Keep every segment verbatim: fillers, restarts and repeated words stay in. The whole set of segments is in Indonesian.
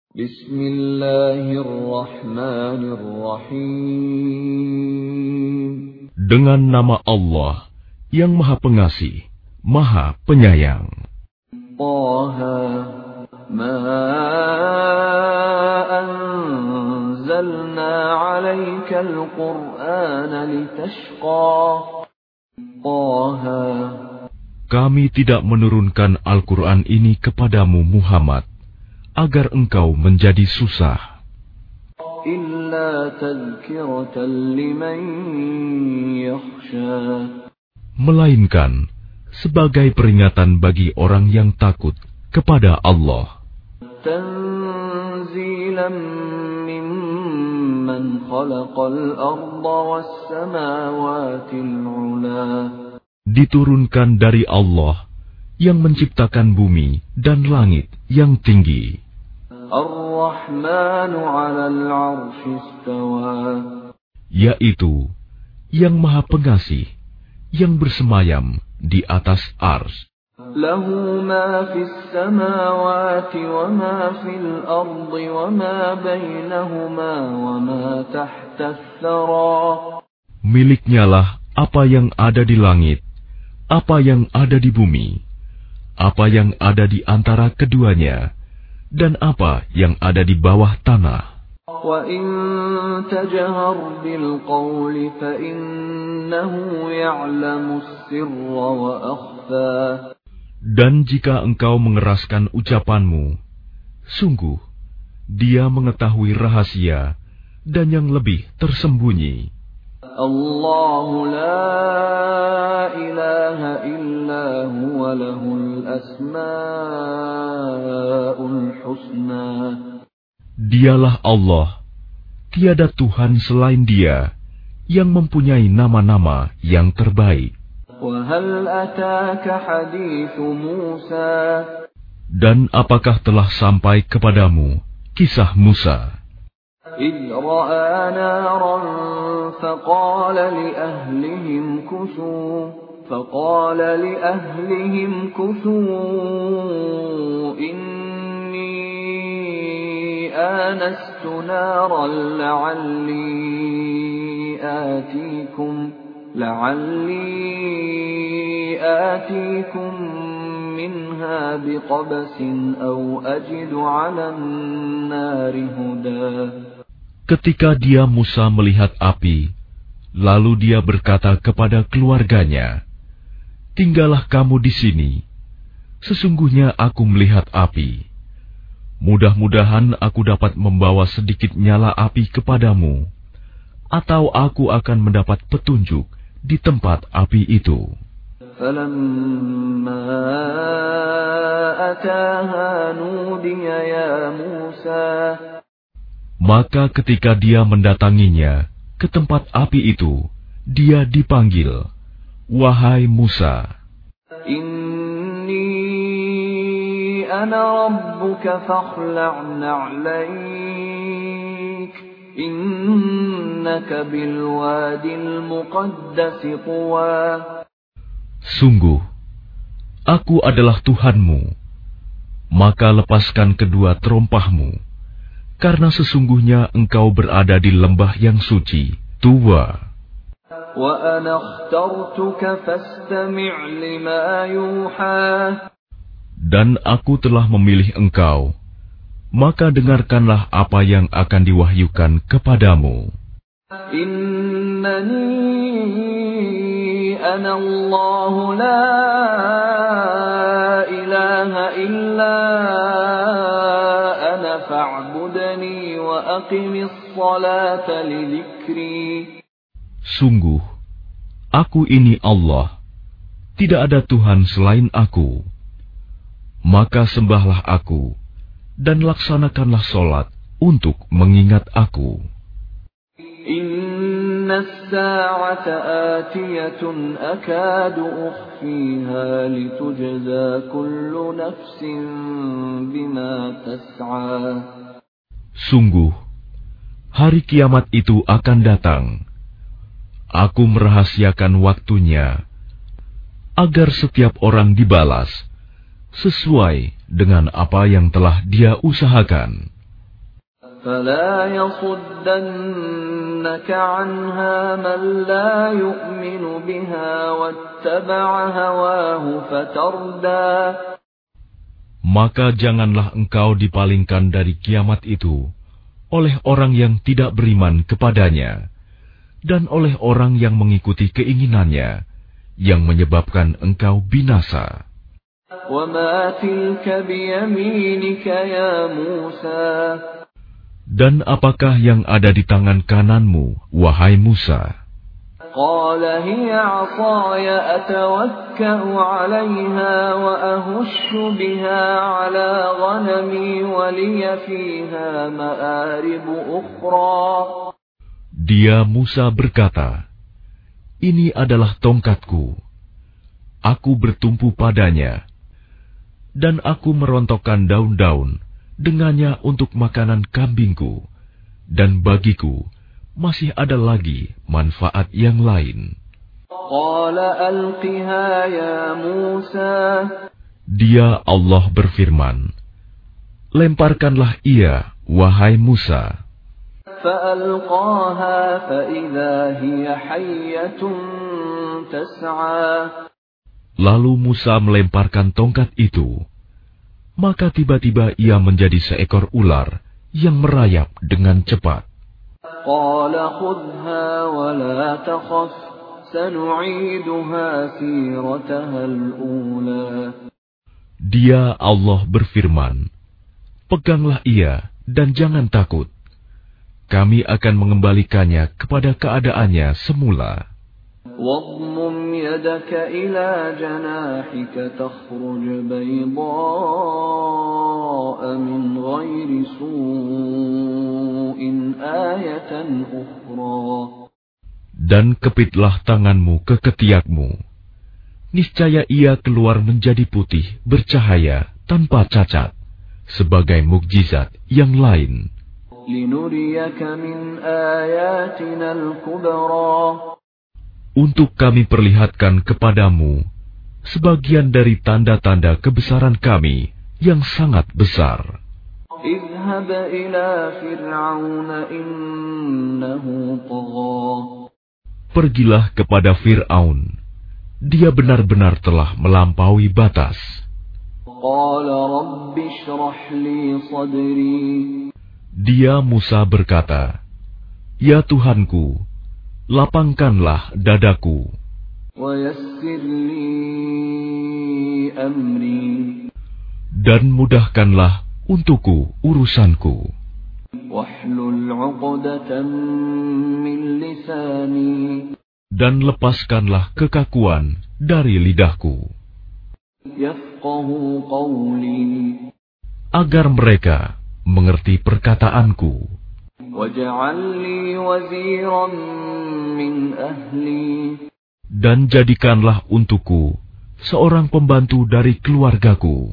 Bismillahirrahmanirrahim. Dengan nama Allah yang Maha Pengasih, Maha Penyayang. Taha, ma anzalna 'alaikal Qur'ana litashqa. Taha, kami tidak menurunkan Al-Quran ini kepadamu Muhammad agar engkau menjadi susah. Illa tadhkiratan liman yakhsha. Melainkan sebagai peringatan bagi orang yang takut kepada Allah. Tanzilan mimman khalaqal arda was samawatil 'ula. Diturunkan dari Allah yang menciptakan bumi dan langit yang tinggi. Ar-Rahmanu 'alal 'arsy istawa. Yaitu yang Maha Pengasih yang bersemayam di atas ars. Lahu ma fis samawati wa ma fil ardi wa ma bainahuma wa ma tahta ats-tsara. Miliknyalah apa yang ada di langit, apa yang ada di bumi, apa yang ada di antara keduanya, dan apa yang ada di bawah tanah. Wa in tajhar bil qawli fa innahu ya'lamu as-sirra wa akhfa. Dan jika engkau mengeraskan ucapanmu, sungguh Dia mengetahui rahasia dan yang lebih tersembunyi. Allahu la ilaha illa huwa lahul asma'ul husna. Dialah Allah, tiada Tuhan selain Dia, yang mempunyai nama-nama yang terbaik. Wa hal ataka hadithu Musa. Dan apakah telah sampai kepadamu kisah Musa? إذ رأى نارا فقال لأهلهم كثوا فقال لأهلهم كثوا إني آنست نارا لعلي آتيكم لعلي آتيكم منها بقبس أو أجد على النار هدى. Ketika dia Musa melihat api, lalu dia berkata kepada keluarganya, "Tinggallah kamu di sini. Sesungguhnya aku melihat api. Mudah-mudahan aku dapat membawa sedikit nyala api kepadamu, atau aku akan mendapat petunjuk di tempat api itu." فَلَمَّا أَتَاهَا نُودِيَ يَا مُوسَى. Maka ketika dia mendatanginya ke tempat api itu, dia dipanggil, "Wahai Musa, Inni ana rabbuka fakhla' na'laik, innaka bil wadil muqaddas tuwa." Sungguh, aku adalah Tuhanmu, maka lepaskan kedua terompahmu, karena sesungguhnya engkau berada di lembah yang suci, Tuwa. Wa ana akhtartuka fastami' lima yuha. Dan aku telah memilih engkau, maka dengarkanlah apa yang akan diwahyukan kepadamu. Innani ana Allah la ilaha illa ana fa'budni wa aqimis salata li dzikri. Sungguh, aku ini Allah, tidak ada Tuhan selain aku. Maka sembahlah aku, dan laksanakanlah solat untuk mengingat aku. Inna as-sa'ata atiyatun akadu ukhfiha litujza kullu nafsin bima tas'a. Sungguh, hari kiamat itu akan datang. Aku merahasiakan waktunya, agar setiap orang dibalas sesuai dengan apa yang telah dia usahakan. فلا يصدنك عنها من لا يؤمن بها واتبع هواه فتردى. Maka janganlah engkau dipalingkan dari kiamat itu oleh orang yang tidak beriman kepadanya dan oleh orang yang mengikuti keinginannya yang menyebabkan engkau binasa. وَمَا تِلْكَ بِيَمِينِكَ يَا مُوسَى. Dan apakah yang ada di tangan kananmu, wahai Musa? قَالَ هِيَ عَصَايَ أَتَوَكَّأُ عَلَيْهَا وَأَهُشُّ بِهَا عَلَى غَنَمِي وَلِيَ فِيهَا مَآرِبُ أُخْرَى. Dia Musa berkata, ini adalah tongkatku. Aku bertumpu padanya, dan aku merontokkan daun-daun dengannya untuk makanan kambingku, dan bagiku masih ada lagi manfaat yang lain. Dia Allah berfirman, lemparkanlah ia, wahai Musa. Lalu Musa melemparkan tongkat itu, maka tiba-tiba ia menjadi seekor ular yang merayap dengan cepat. Dia Allah berfirman, peganglah ia dan jangan takut. Kami akan mengembalikannya kepada keadaannya semula. واضمم يدك إلى جناحك تخرج بيضاء من غير سوء آية أخرى. Dan kepitlah tanganmu ke ketiakmu. Niscaya ia keluar menjadi putih bercahaya tanpa cacat, sebagai mukjizat yang lain. لنريك من آياتنا الكبرى. Untuk kami perlihatkan kepadamu sebagian dari tanda-tanda kebesaran kami yang sangat besar. اذهب إلى فرعون إنه طغى. Pergilah kepada Fir'aun, dia benar-benar telah melampaui batas. قال رب اشرح لي صدري. Dia Musa berkata, ya Tuhanku, lapangkanlah dadaku. Dan mudahkanlah untukku urusanku. Dan lepaskanlah kekakuan dari lidahku, agar mereka mengerti perkataanku. Dan jadikanlah untukku seorang pembantu dari keluargaku,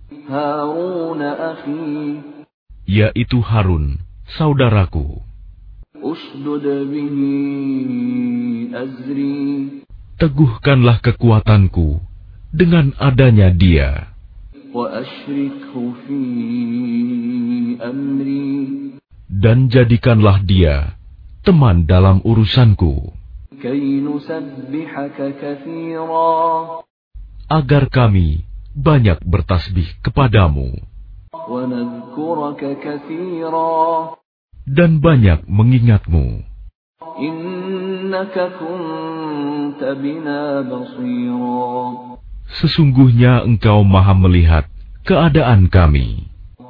yaitu Harun, saudaraku. Teguhkanlah kekuatanku dengan adanya dia. Dan jadikanlah dia teman dalam urusanku, agar kami banyak bertasbih kepadamu dan banyak mengingatmu. Sesungguhnya engkau maha melihat keadaan kami.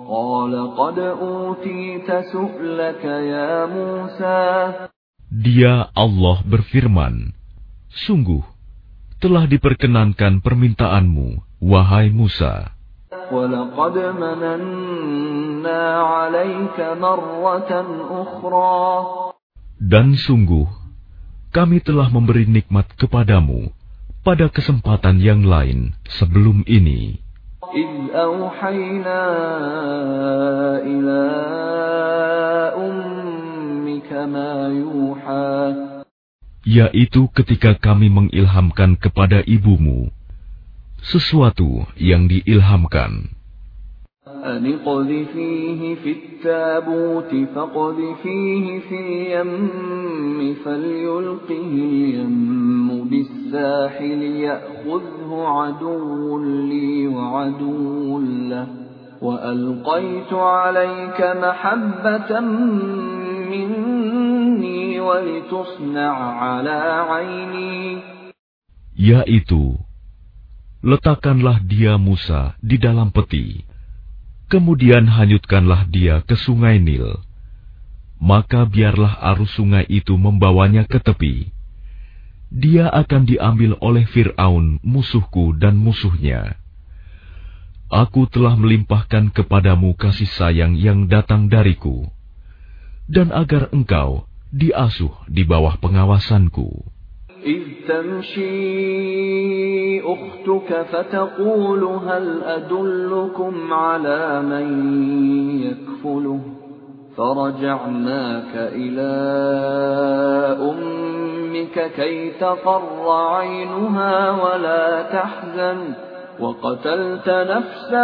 Dia Allah berfirman, sungguh telah diperkenankan permintaanmu, wahai Musa. Dan sungguh kami telah memberi nikmat kepadamu pada kesempatan yang lain sebelum ini. إذ أوحينا إلى أمك ما يوحى. Yaitu ketika kami mengilhamkan kepada ibumu sesuatu yang diilhamkan. أن اقذفيه في التابوت فاقذفيه في اليم فليلقه اليم بالساحل يأخذه عدو لي وعدو له وألقيت عليك محبة مني ولتصنع على عيني. Yaitu, letakkanlah dia Musa di dalam peti, kemudian hanyutkanlah dia ke sungai Nil. Maka biarlah arus sungai itu membawanya ke tepi. Dia akan diambil oleh Fir'aun musuhku dan musuhnya. Aku telah melimpahkan kepadamu kasih sayang yang datang dariku, dan agar engkau diasuh di bawah pengawasanku. إذ تمشي أختك فتقول هل أدلكم على من يكفله فرجعناك إلى أمك كي تقر عينها ولا تحزن وقتلت نفسا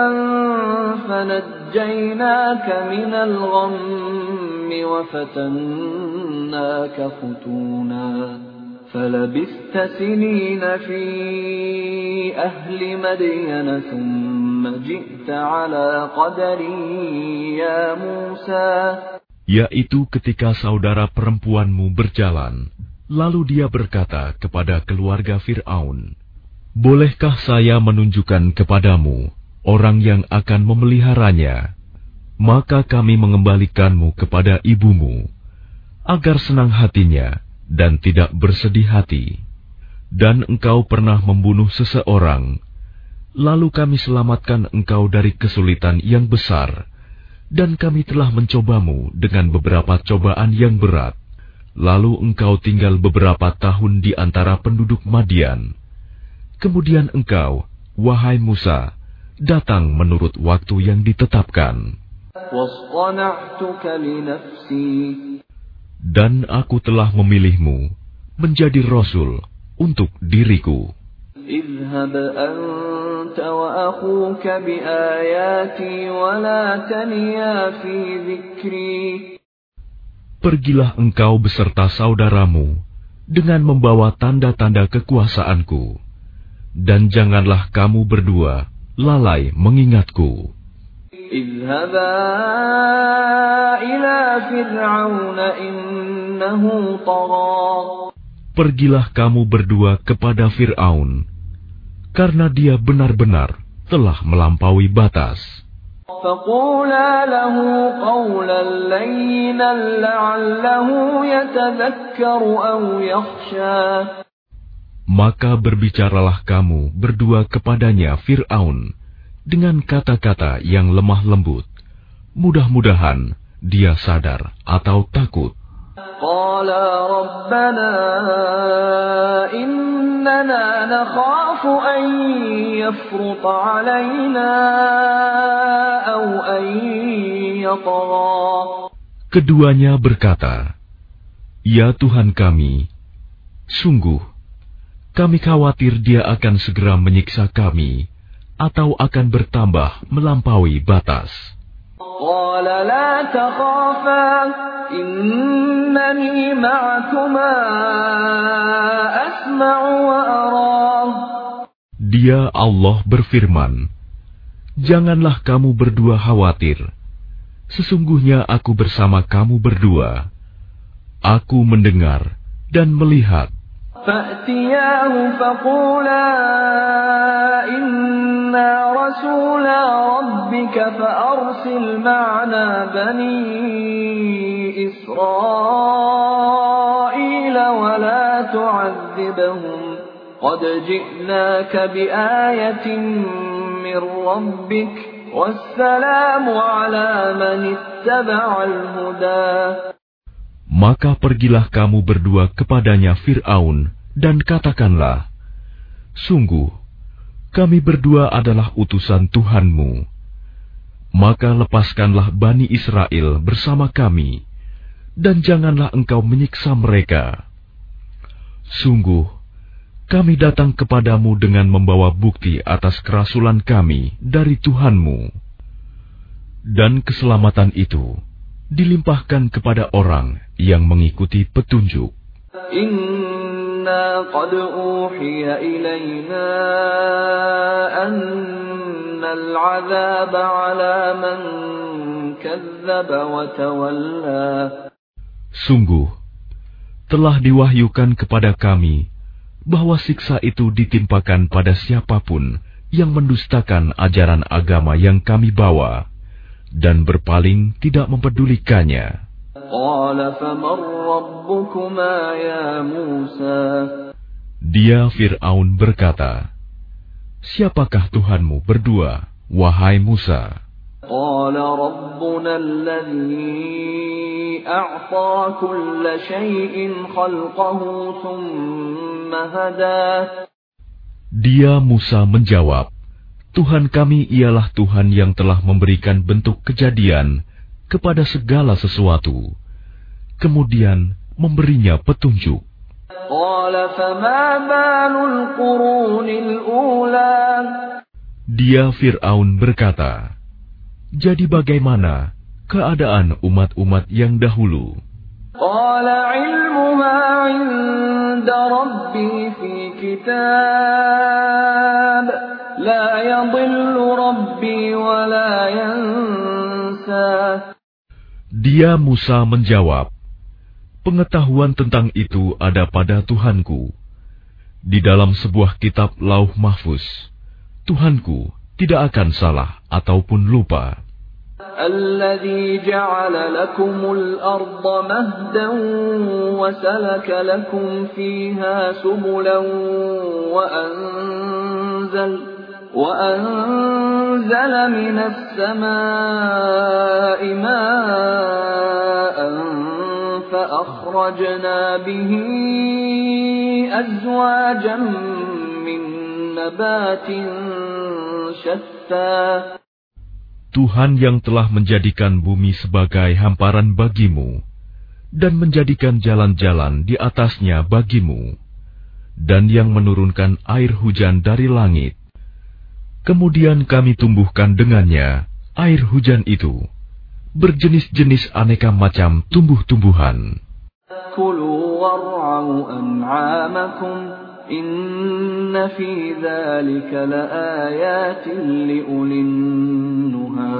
فنجيناك من الغم وفتناك فتونا فلبثت سنين في أهل مدين ثم جئت على قدر يا موسى. Yaitu ketika saudara perempuanmu berjalan, lalu dia berkata kepada keluarga Fir'aun, bolehkah saya menunjukkan kepadamu orang yang akan memeliharanya? Maka kami mengembalikanmu kepada ibumu, agar senang hatinya dan tidak bersedih hati. Dan engkau pernah membunuh seseorang, lalu kami selamatkan engkau dari kesulitan yang besar, dan kami telah mencobamu dengan beberapa cobaan yang berat. Lalu engkau tinggal beberapa tahun di antara penduduk Madian. Kemudian engkau, wahai Musa, datang menurut waktu yang ditetapkan. Dan aku telah memilihmu menjadi Rasul untuk diriku. اذهب أنت وأخوك بآياتي ولا تنيا في ذكري. Pergilah engkau beserta saudaramu dengan membawa tanda-tanda kekuasaanku, dan janganlah kamu berdua lalai mengingatku. اذهبا إلى فرعون إنه طغى. Pergilah kamu berdua kepada Fir'aun, karena dia benar-benar telah melampaui batas. فقولا له قولا لينا لعله يتذكر أو يخشى. Maka berbicaralah kamu berdua kepadanya Fir'aun dengan kata-kata yang lemah lembut. Mudah-mudahan dia sadar atau takut. قالا ربنا إننا نخاف أن يفرط علينا أو أن يطغى. Keduanya berkata, ya Tuhan kami, sungguh kami khawatir dia akan segera menyiksa kami atau akan bertambah melampaui batas. قال لا تخافا إنني معكما أسمع وأرى. Dia Allah berfirman, janganlah kamu berdua khawatir. Sesungguhnya aku bersama kamu berdua. Aku mendengar dan melihat. فأتياه فقولا إنا رسولا ربك فأرسل معنا بني إسرائيل ولا تعذبهم قد جئناك بآية من ربك والسلام على من اتبع الهدى. Maka pergilah kamu berdua kepadanya Fir'aun dan katakanlah, sungguh, kami berdua adalah utusan Tuhanmu. Maka lepaskanlah Bani Israel bersama kami, dan janganlah engkau menyiksa mereka. Sungguh, kami datang kepadamu dengan membawa bukti atas kerasulan kami dari Tuhanmu. Dan keselamatan itu dilimpahkan kepada orang yang mengikuti petunjuk. Inna qad uhiya ilayna annal 'adzaba 'ala man kadzdzaba wa tawalla. Sungguh, telah diwahyukan kepada kami bahwa siksa itu ditimpakan pada siapapun yang mendustakan ajaran agama yang kami bawa dan berpaling tidak mempedulikannya. Dia Fir'aun berkata, "Siapakah Tuhanmu berdua, wahai Musa?" Dia Musa menjawab, "Tuhan kami ialah Tuhan yang telah memberikan bentuk kejadian kepada segala sesuatu, kemudian memberinya petunjuk." Dia Fir'aun berkata, "Jadi bagaimana keadaan umat-umat yang dahulu?" Dia Musa menjawab, "Pengetahuan tentang itu ada pada Tuhanku. Di dalam sebuah kitab Lauh Mahfuz, Tuhanku tidak akan salah ataupun lupa." الذي جعل لكم الأرض مهدا وسلك لكم فيها سبلا وأنزل, وأنزل من السماء ماء فأخرجنا به أزواجا من نبات شتى. Tuhan yang telah menjadikan bumi sebagai hamparan bagimu dan menjadikan jalan-jalan di atasnya bagimu, dan yang menurunkan air hujan dari langit. Kemudian kami tumbuhkan dengannya air hujan itu berjenis-jenis aneka macam tumbuh-tumbuhan. Kulu war'au an'amakum inna fi dzalika laayatin liulin nuha.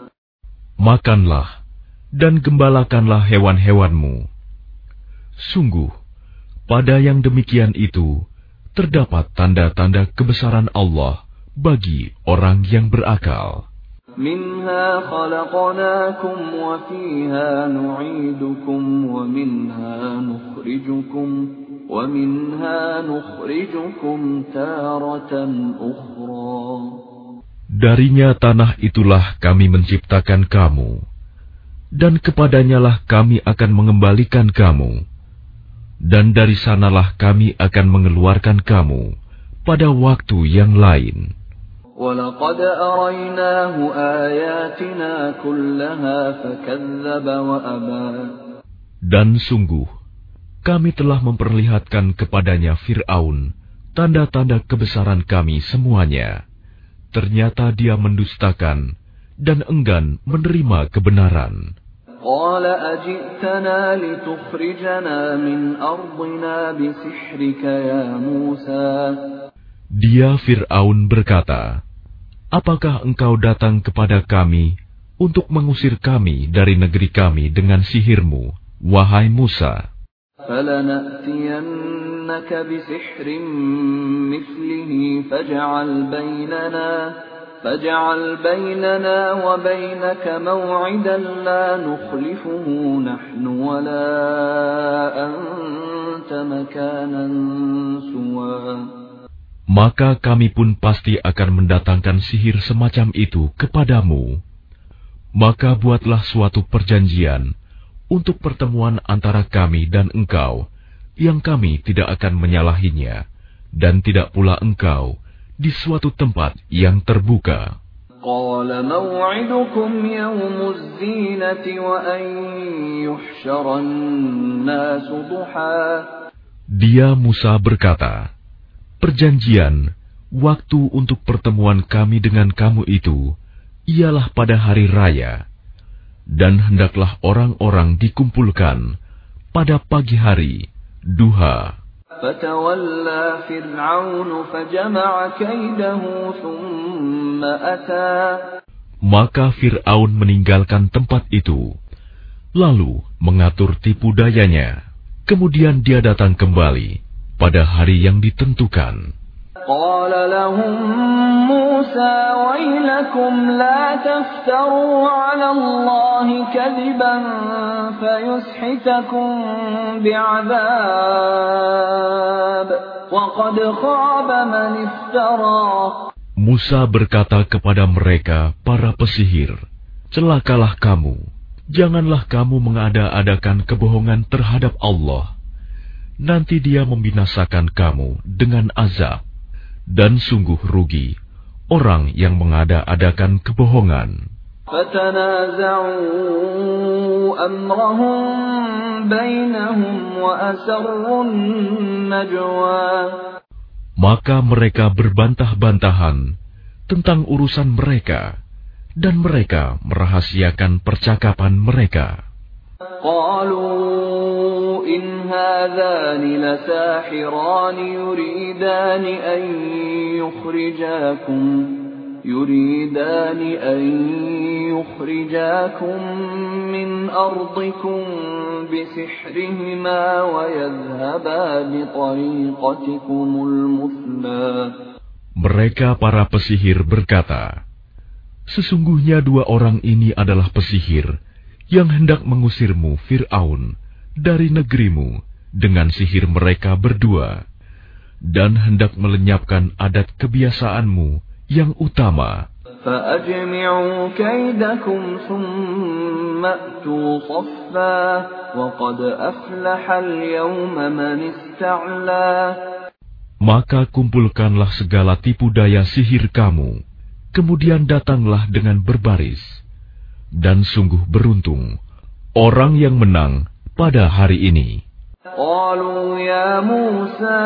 Makanlah dan gembalakanlah hewan-hewanmu. Sungguh, pada yang demikian itu terdapat tanda-tanda kebesaran Allah bagi orang yang berakal. Minha khalaqnakum wa fiha nu'idukum wa minha nukhrijukum wa minha nukhrijukum taratan ukhra. Darinya tanah itulah kami menciptakan kamu, dan kepadanyalah kami akan mengembalikan kamu, dan dari sanalah kami akan mengeluarkan kamu pada waktu yang lain. وَلَقَدْ أَرَيْنَاهُ آيَاتِنَا كُلَّهَا فَكَذَّبَ وَأَبَى. Dan sungguh, kami telah memperlihatkan kepadanya Fir'aun tanda-tanda kebesaran kami semuanya. Ternyata dia mendustakan dan enggan menerima kebenaran. قَالَ أَجِئْتَنَا لِتُخْرِجَنَا مِنْ أَرْضِنَا بِسِحْرِكَ يَا مُوسَى. Dia Fir'aun berkata, "Apakah engkau datang kepada kami untuk mengusir kami dari negeri kami dengan sihirmu, wahai Musa?" فَلَنَأْتِيَنَّكَ بِسِحْرٍ مِثْلِهِ فَاجْعَلْ بَيْنَنَا فَاجْعَلْ بَيْنَنَا وَبَيْنَكَ مَوْعِدًا لَا نُخْلِفُهُ نَحْنُ وَلَا أَنْتَ مَكَانًا سُوًى. Maka kami pun pasti akan mendatangkan sihir semacam itu kepadamu. Maka buatlah suatu perjanjian untuk pertemuan antara kami dan engkau, yang kami tidak akan menyalahinya, dan tidak pula engkau di suatu tempat yang terbuka. قَالَ مَوْعِدُكُمْ يَوْمُ الزِّينَةِ وَأَنْ يُحْشَرَ النَّاسُ ضُحًى. Dia Musa berkata, "Perjanjian, waktu untuk pertemuan kami dengan kamu itu, ialah pada hari raya, dan hendaklah orang-orang dikumpulkan pada pagi hari, duha. فَتَوَلَّى فِرْعَوْنُ فَجَمَعَ كَيْدَهُ ثُمَّ أَتَى. Maka Fir'aun meninggalkan tempat itu, lalu mengatur tipu dayanya. Kemudian dia datang kembali pada hari yang ditentukan. قال لهم موسى ويلكم لا تفتروا على الله كذبا فيسحتكم بعذاب وقد خاب من افترى. Musa berkata kepada mereka, para pesihir, celakalah kamu, janganlah kamu mengada-adakan kebohongan terhadap Allah. Nanti dia membinasakan kamu dengan azab. Dan sungguh rugi orang yang mengada-adakan kebohongan. Maka mereka berbantah-bantahan tentang urusan mereka, dan mereka merahasiakan percakapan mereka. قالوا إن هذان لساحران يريدان أن يخرجاكم يريدان أن يخرجاكم من أرضكم بسحرهما ويذهبا بطريقتكم المثلى. Mereka para pesihir berkata, sesungguhnya dua orang ini adalah pesihir yang hendak mengusirmu, Fir'aun, dari negerimu dengan sihir mereka berdua, dan hendak melenyapkan adat kebiasaanmu yang utama. فَأَجْمِعُوا كَيْدَكُمْ ثُمَّ أْتُوا صَفًّا وَقَدْ أَفْلَحَ الْيَوْمَ مَنِ اسْتَعْلَى. Maka kumpulkanlah segala tipu daya sihir kamu, kemudian datanglah dengan berbaris. Dan sungguh beruntung orang yang menang pada hari ini. قالوا يا موسى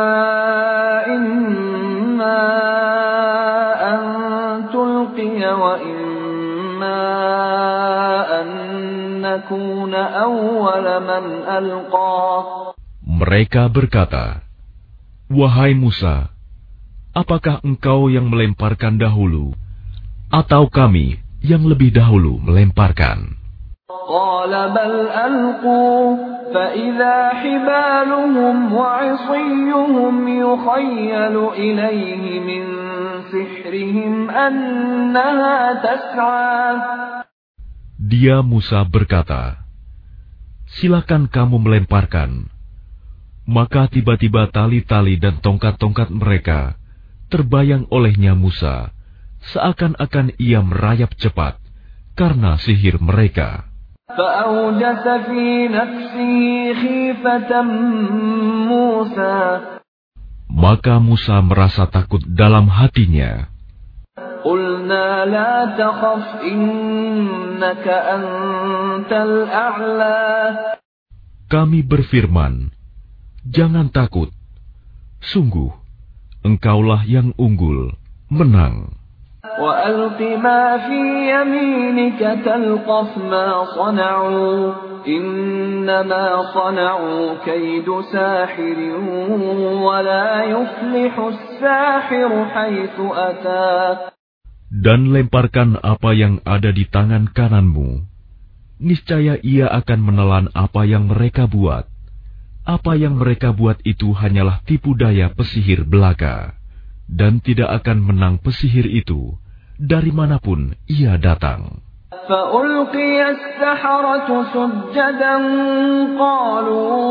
إما أن تلقي وإما أن نكون أول من ألقى. Mereka berkata, wahai Musa, apakah engkau yang melemparkan dahulu, atau kami yang lebih dahulu melemparkan? قال بل ألقوا فإذا حبالهم وعصيهم يخيل إليه من سحرهم أنها تسعى. Dia Musa berkata, silakan kamu melemparkan. Maka tiba-tiba tali-tali dan tongkat-tongkat mereka terbayang olehnya Musa, seakan-akan ia merayap cepat karena sihir mereka. فأوجس في نفسه خيفة موسى. Maka Musa merasa takut dalam hatinya. قلنا لا تخف إنك أنت الأعلى. Kami berfirman, jangan takut, sungguh engkaulah yang unggul, menang. وَأَلْقِ مَا فِي يَمِينِكَ تَلْقَفْ مَا صَنَعُوا إِنَّمَا صَنَعُوا كَيْدُ سَاحِرٍ وَلَا يُفْلِحُ السَّاحِرُ حَيْثُ أَتَى. Dan lemparkan apa yang ada di tangan kananmu. Niscaya ia akan menelan apa yang mereka buat. Apa yang mereka buat itu hanyalah tipu daya pesihir belaka. Dan tidak akan menang pesihir itu dari manapun ia datang. فَأُلْقِيَ السَّحَرَةُ سُجَّدًا قَالُوا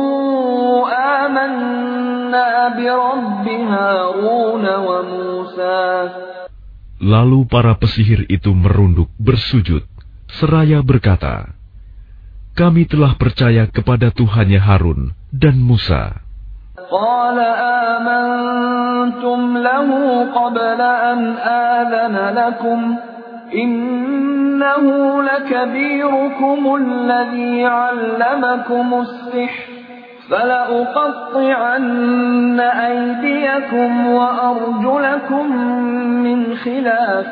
آمَنَّا بِرَبِّ هَارُونَ وَمُوسَى. Lalu para pesihir itu merunduk bersujud seraya berkata, kami telah percaya kepada Tuhannya Harun dan Musa. قال آمنتم له قبل أن آذن لكم إنه لكبيركم الذي علمكم السحر فَلَأُقَطِّعَنَّ أَيْدِيَكُمْ وَأَرْجُلَكُم مِّنْ خِلَافٍ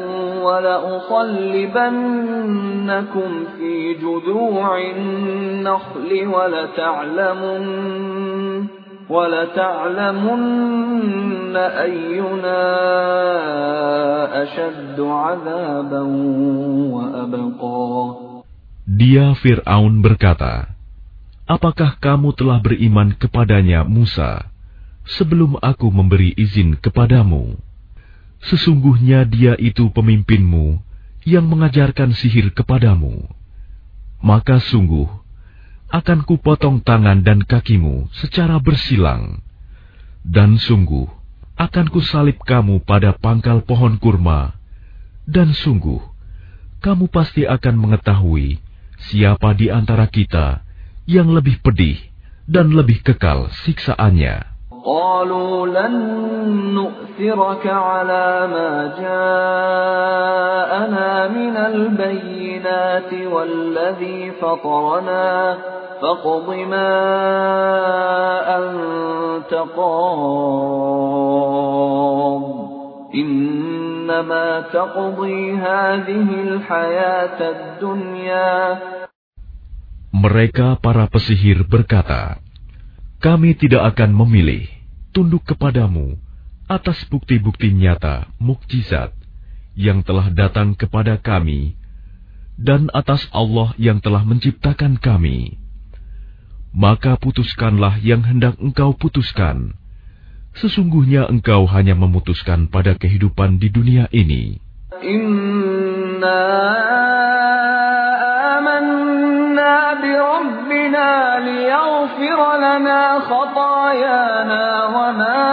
وَلَأُصَلِّبَنَّكُمْ فِي جُذُوعِ النَّخْلِ وَلَتَعْلَمُنَّ وَلَتَعْلَمُنَّ أَيُّنَا أَشَدُّ عَذَابًا وَأَبْقَىٰ. Dia Fir'aun berkata, apakah kamu telah beriman kepadanya Musa sebelum aku memberi izin kepadamu? Sesungguhnya dia itu pemimpinmu yang mengajarkan sihir kepadamu. Maka sungguh akan kupotong tangan dan kakimu secara bersilang, dan sungguh akan kusalib kamu pada pangkal pohon kurma, dan sungguh kamu pasti akan mengetahui siapa di antara kita yang lebih pedih dan lebih kekal siksaannya. قالوا لن نؤثرك على ما جاءنا من البينات والذي فطرنا فاقض ما أنت قاض إنما تقضي هذه الحياة الدنيا. Mereka para pesihir berkata, kami tidak akan memilih tunduk kepadamu atas bukti-bukti nyata mukjizat yang telah datang kepada kami dan atas Allah yang telah menciptakan kami. Maka putuskanlah yang hendak engkau putuskan. Sesungguhnya engkau hanya memutuskan pada kehidupan di dunia ini. Inna amanna bi rabbina liyaghfir lana khatayana wa ma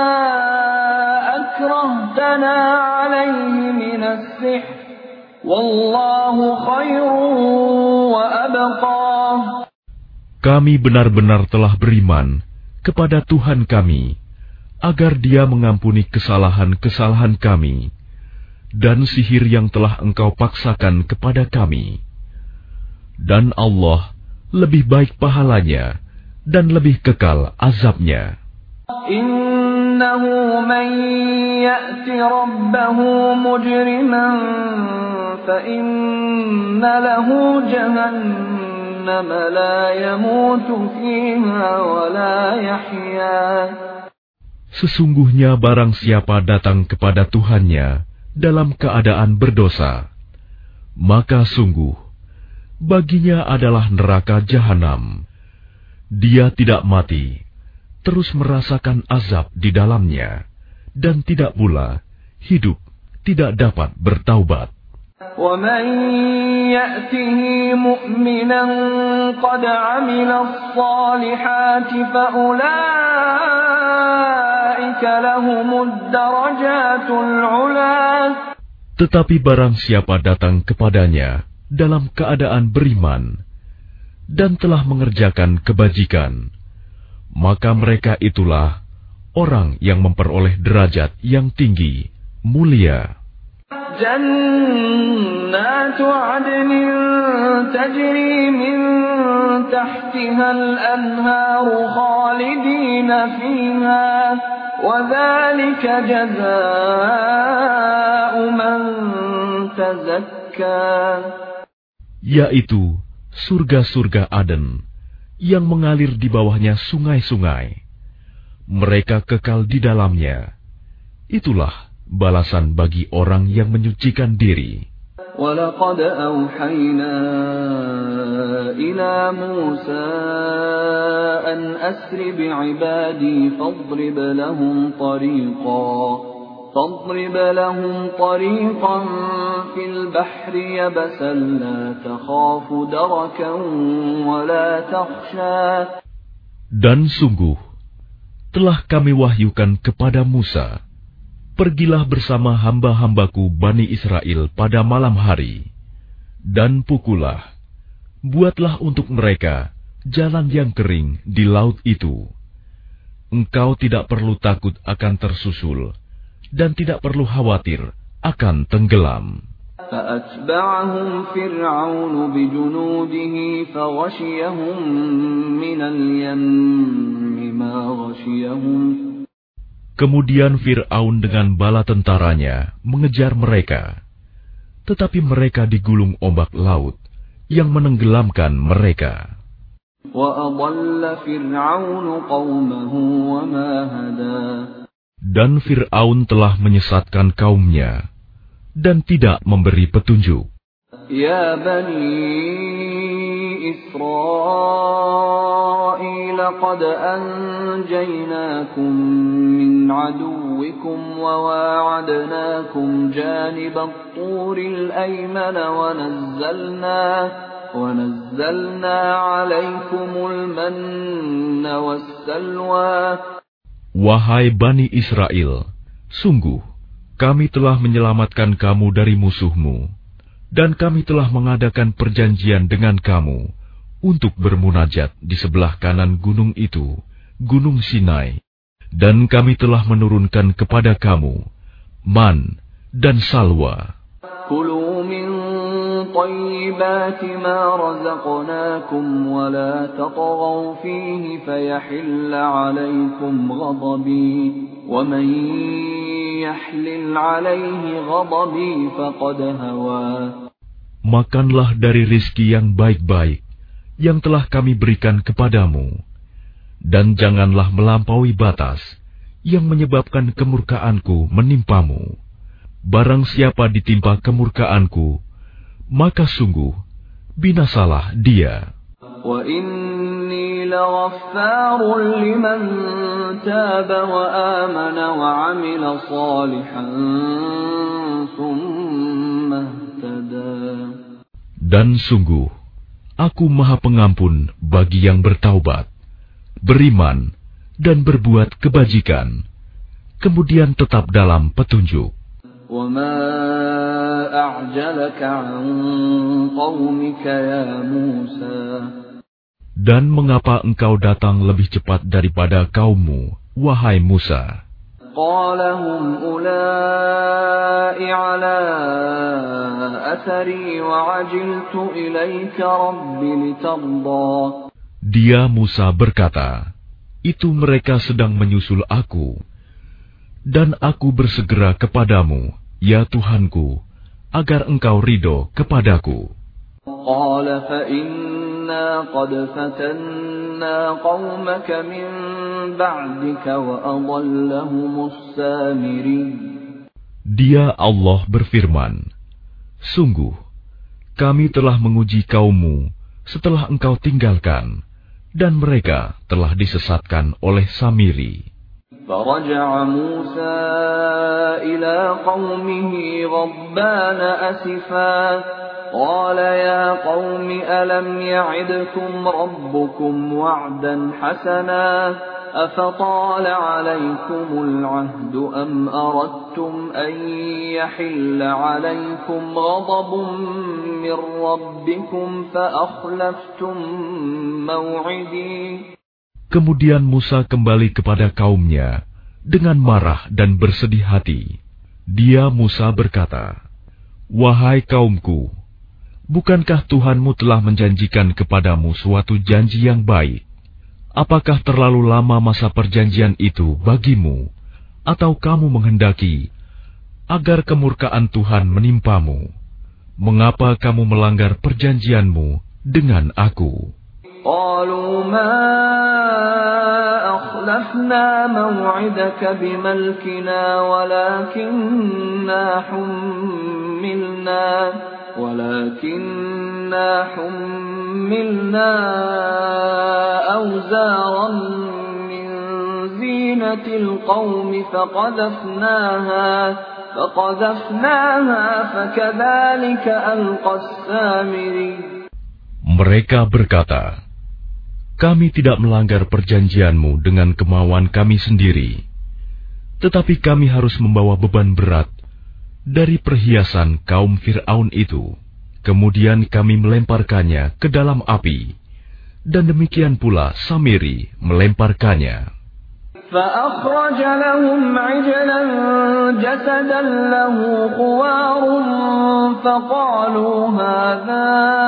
akrahtana alayhi min as-sihr wallahu khairun wa abqa. Kami benar-benar telah beriman kepada Tuhan kami agar Dia mengampuni kesalahan-kesalahan kami dan sihir yang telah engkau paksakan kepada kami. Dan Allah lebih baik pahalanya dan lebih kekal azabnya. Innahu man ya'ti rabbahu mujriman fa inna lahu jahannam la yamutu fiha wa la yahya. Sesungguhnya barang siapa datang kepada Tuhannya dalam keadaan berdosa, maka sungguh baginya adalah neraka jahanam. Dia tidak mati, terus merasakan azab di dalamnya, dan tidak pula hidup tidak dapat bertaubat. وَمَنْ يَأْتِهِ مُؤْمِنًا قَدْ عَمِلَ الصَّالِحَاتِ فَأُولَئِكَ لَهُمُ الدَّرَجَاتُ الْعُلَى. Tetapi barang siapa datang kepadanya dalam keadaan beriman dan telah mengerjakan kebajikan, maka mereka itulah orang yang memperoleh derajat yang tinggi, mulia. جنات عدن تجري من تحتها الأنهار خالدين فيها وذلك جزاء من تزكى. Yaitu surga-surga Aden yang mengalir di bawahnya sungai-sungai. Mereka kekal di dalamnya. Itulah balasan bagi orang yang menyucikan diri. وَلَقَدْ أَوْحَيْنَا إِلَى مُوسَىٰ أَنْ أَسْرِ بِعِبَادِي فَاضْرِبْ لَهُمْ طَرِيقًا فَاضْرِبْ لَهُمْ طَرِيقًا فِي الْبَحْرِ يَبَسًا لَا تَخَافُ دَرَكًا وَلَا تَخْشَىٰ. Dan sungguh telah kami wahyukan kepada Musa, pergilah bersama hamba-hambaku Bani Israel pada malam hari, dan pukullah, buatlah untuk mereka jalan yang kering di laut itu. Engkau tidak perlu takut akan tersusul, dan tidak perlu khawatir akan tenggelam. فأتبعهم فرعون بجنوده فغشيهم من اليم ما غشيهم. Kemudian Fir'aun dengan bala tentaranya mengejar mereka, tetapi mereka digulung ombak laut yang menenggelamkan mereka. وَأَضَلَّ فِرْعَوْنُ قَوْمَهُ وَمَا هَدَى. Dan Fir'aun telah menyesatkan kaumnya dan tidak memberi petunjuk. Ya Bani Israel, qad anjaynakum min aduwikum wa wa'adnakum janibat turil ayman wa nazzalna wa nazzalna alaykumul manna wassalwa. Wahai Bani Israel, sungguh kami telah menyelamatkan kamu dari musuhmu, dan kami telah mengadakan perjanjian dengan kamu untuk bermunajat di sebelah kanan gunung itu, Gunung Sinai, dan kami telah menurunkan kepada kamu man dan salwa. Kulu min tayyibati ma razaqnakum wa la tatghaw fihi fayahilla alaykum ghadabi wa man yahlil alayhi ghadabi faqad hawa. Makanlah dari rizki yang baik-baik yang telah kami berikan kepadamu, dan janganlah melampaui batas yang menyebabkan kemurkaanku menimpamu. Barang siapa ditimpa kemurkaanku, maka sungguh binasalah dia. Wa inni laghaffarun liman taba wa amana wa amila salihan thumma ihtada. Dan sungguh aku Maha Pengampun bagi yang bertaubat, beriman dan berbuat kebajikan, kemudian tetap dalam petunjuk. وَمَا أَعْجَلَكَ عَنْ قَوْمِكَ يَا مُوسَى. Dan mengapa engkau datang lebih cepat daripada kaummu, wahai Musa? قَالَ هُمْ أُولَاءِ عَلَىٰ أَثَرِي وَعَجِلْتُ إِلَيْكَ رَبِّ لِتَرْضَىٰ. Dia Musa berkata, itu mereka sedang menyusul aku, dan aku bersegera kepadamu, ya Tuhanku, agar engkau ridho kepadaku. قال فإنا قد فتنا قومك من بعدك وأضلهم السامري. Dia Allah berfirman, sungguh kami telah menguji kaummu setelah engkau tinggalkan, dan mereka telah disesatkan oleh Samiri. فرجع موسى إلى قومه غضبان أسفا قال يا قوم ألم يعدكم ربكم وعدا حسنا أفطال عليكم العهد أم أردتم أن يحل عليكم غضب من ربكم فأخلفتم موعدي. Kemudian Musa kembali kepada kaumnya dengan marah dan bersedih hati. Dia Musa berkata, wahai kaumku, bukankah Tuhanmu telah menjanjikan kepadamu suatu janji yang baik? Apakah terlalu lama masa perjanjian itu bagimu, atau kamu menghendaki agar kemurkaan Tuhan menimpamu? Mengapa kamu melanggar perjanjianmu dengan aku? قالوا ما أخلفنا موعدك بملكنا ولكننا حملنا ولكننا حملنا أوزارا من زينة القوم فقذفناها فقذفناها فكذلك ألقى السامري. Mereka berkata, kami tidak melanggar perjanjianmu dengan kemauan kami sendiri, tetapi kami harus membawa beban berat dari perhiasan kaum Fir'aun itu. Kemudian kami melemparkannya ke dalam api, dan demikian pula Samiri melemparkannya. فأخرج لهم عجلا جسدا له خوار فقالوا هذا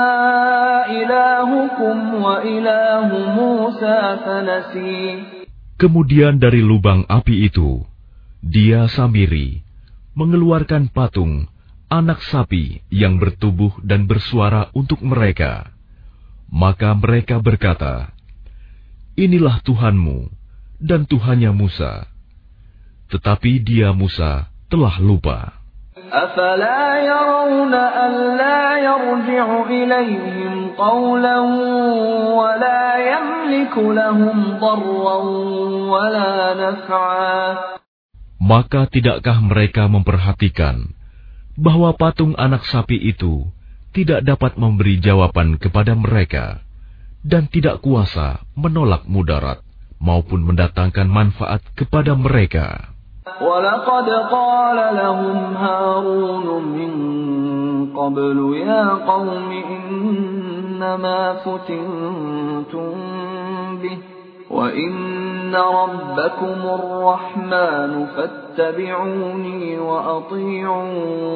إلهكم وإله موسى فنسي. Kemudian dari lubang api itu, dia Samiri mengeluarkan patung anak sapi yang bertubuh dan bersuara untuk mereka. Maka mereka berkata, inilah Tuhanmu dan Tuhannya Musa. Tetapi dia Musa telah lupa. أَفَلَا يَرَوْنَ أَلَّا يَرْجِعُ إِلَيْهِمْ قَوْلًا وَلَا يَمْلِكُ لَهُمْ ضَرًّا وَلَا نَفْعًا. Maka tidakkah mereka memperhatikan bahwa patung anak sapi itu tidak dapat memberi jawaban kepada mereka dan tidak kuasa menolak mudarat maupun mendatangkan manfaat kepada mereka. وَلَقَدْ قَالَ لَهُمْ هَارُونُ مِنْ قَبْلُ يَا قَوْمِ إِنَّمَا فُتِنْتُمْ بِهِ وَإِنَّ رَبَّكُمُ الرَّحْمَنُ فَاتَّبِعُونِي وَأَطِيعُوا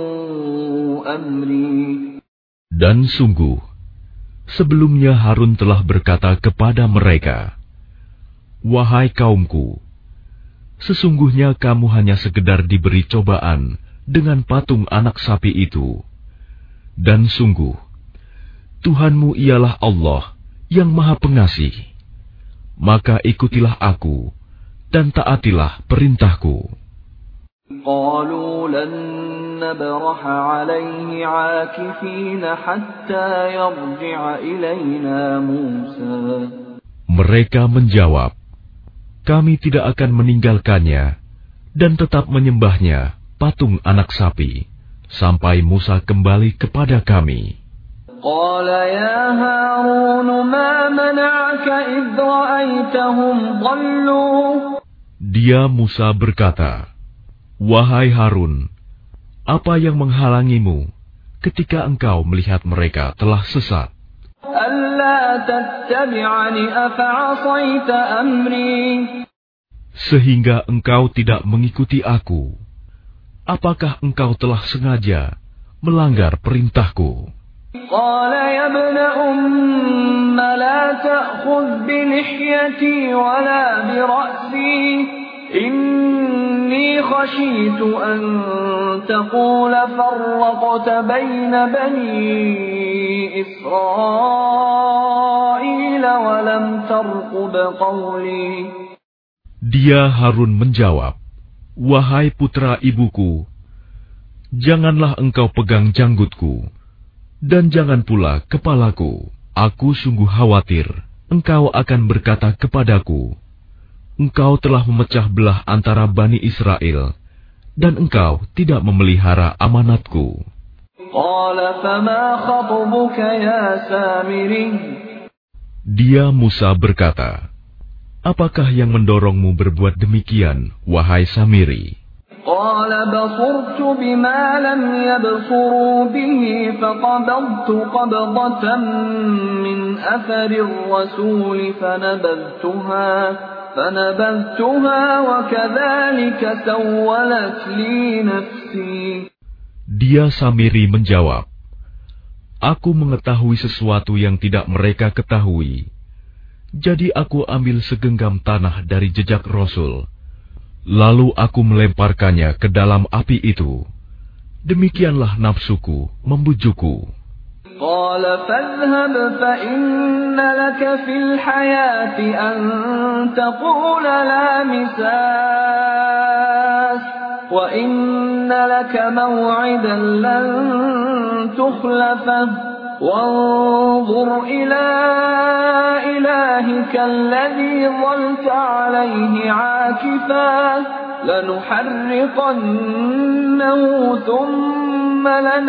أَمْرِي. Dan sungguh, sebelumnya Harun telah berkata kepada mereka, wahai kaumku, sesungguhnya kamu hanya sekedar diberi cobaan dengan patung anak sapi itu. Dan sungguh, Tuhanmu ialah Allah yang Maha Pengasih. Maka ikutilah aku dan taatilah perintahku. قالوا لن نبرح عليه عاكفين حتى يرجع إلينا موسى. Mereka menjawab, kami tidak akan meninggalkannya dan tetap menyembahnya patung anak sapi sampai Musa kembali kepada kami. قال يا هارون ما منعك إذ رأيتهم ضلوا. Dia Musa berkata, wahai Harun, apa yang menghalangimu ketika engkau melihat mereka telah sesat? ألا تتبعني أفعصيت أمري. Sehingga engkau tidak mengikuti aku. Apakah engkau telah sengaja melanggar perintahku? قال يا ابن أم لا تأخذ بلحيتي ولا برأسي إني خشيت أن تقول فرقت بين بني إسرائيل ولم ترقب قولي. Dia Harun menjawab, wahai putra ibuku, janganlah engkau pegang janggutku, dan jangan pula kepalaku. Aku sungguh khawatir engkau akan berkata kepadaku, engkau telah memecah belah antara Bani Israel, dan engkau tidak memelihara amanatku. Dia Musa berkata, apakah yang mendorongmu berbuat demikian, wahai Samiri? قال بصرت بما لم يبصروا به فقبضت قبضة من أثر الرسول فنبذتها فنبذتها وكذلك سولت لي نفسي. Dia Samiri menjawab, aku mengetahui sesuatu yang tidak mereka ketahui. Jadi aku ambil segenggam tanah dari jejak Rasul. Lalu aku melemparkannya ke dalam api itu. Demikianlah nafsuku membujukku. قال فاذهب فإن لك في الحياة أن تقول لا مساس وإن لك موعدا لن تخلفه وانظر إلى إلهك الذي ظلت عليه عاكفا لنحرقنه ثم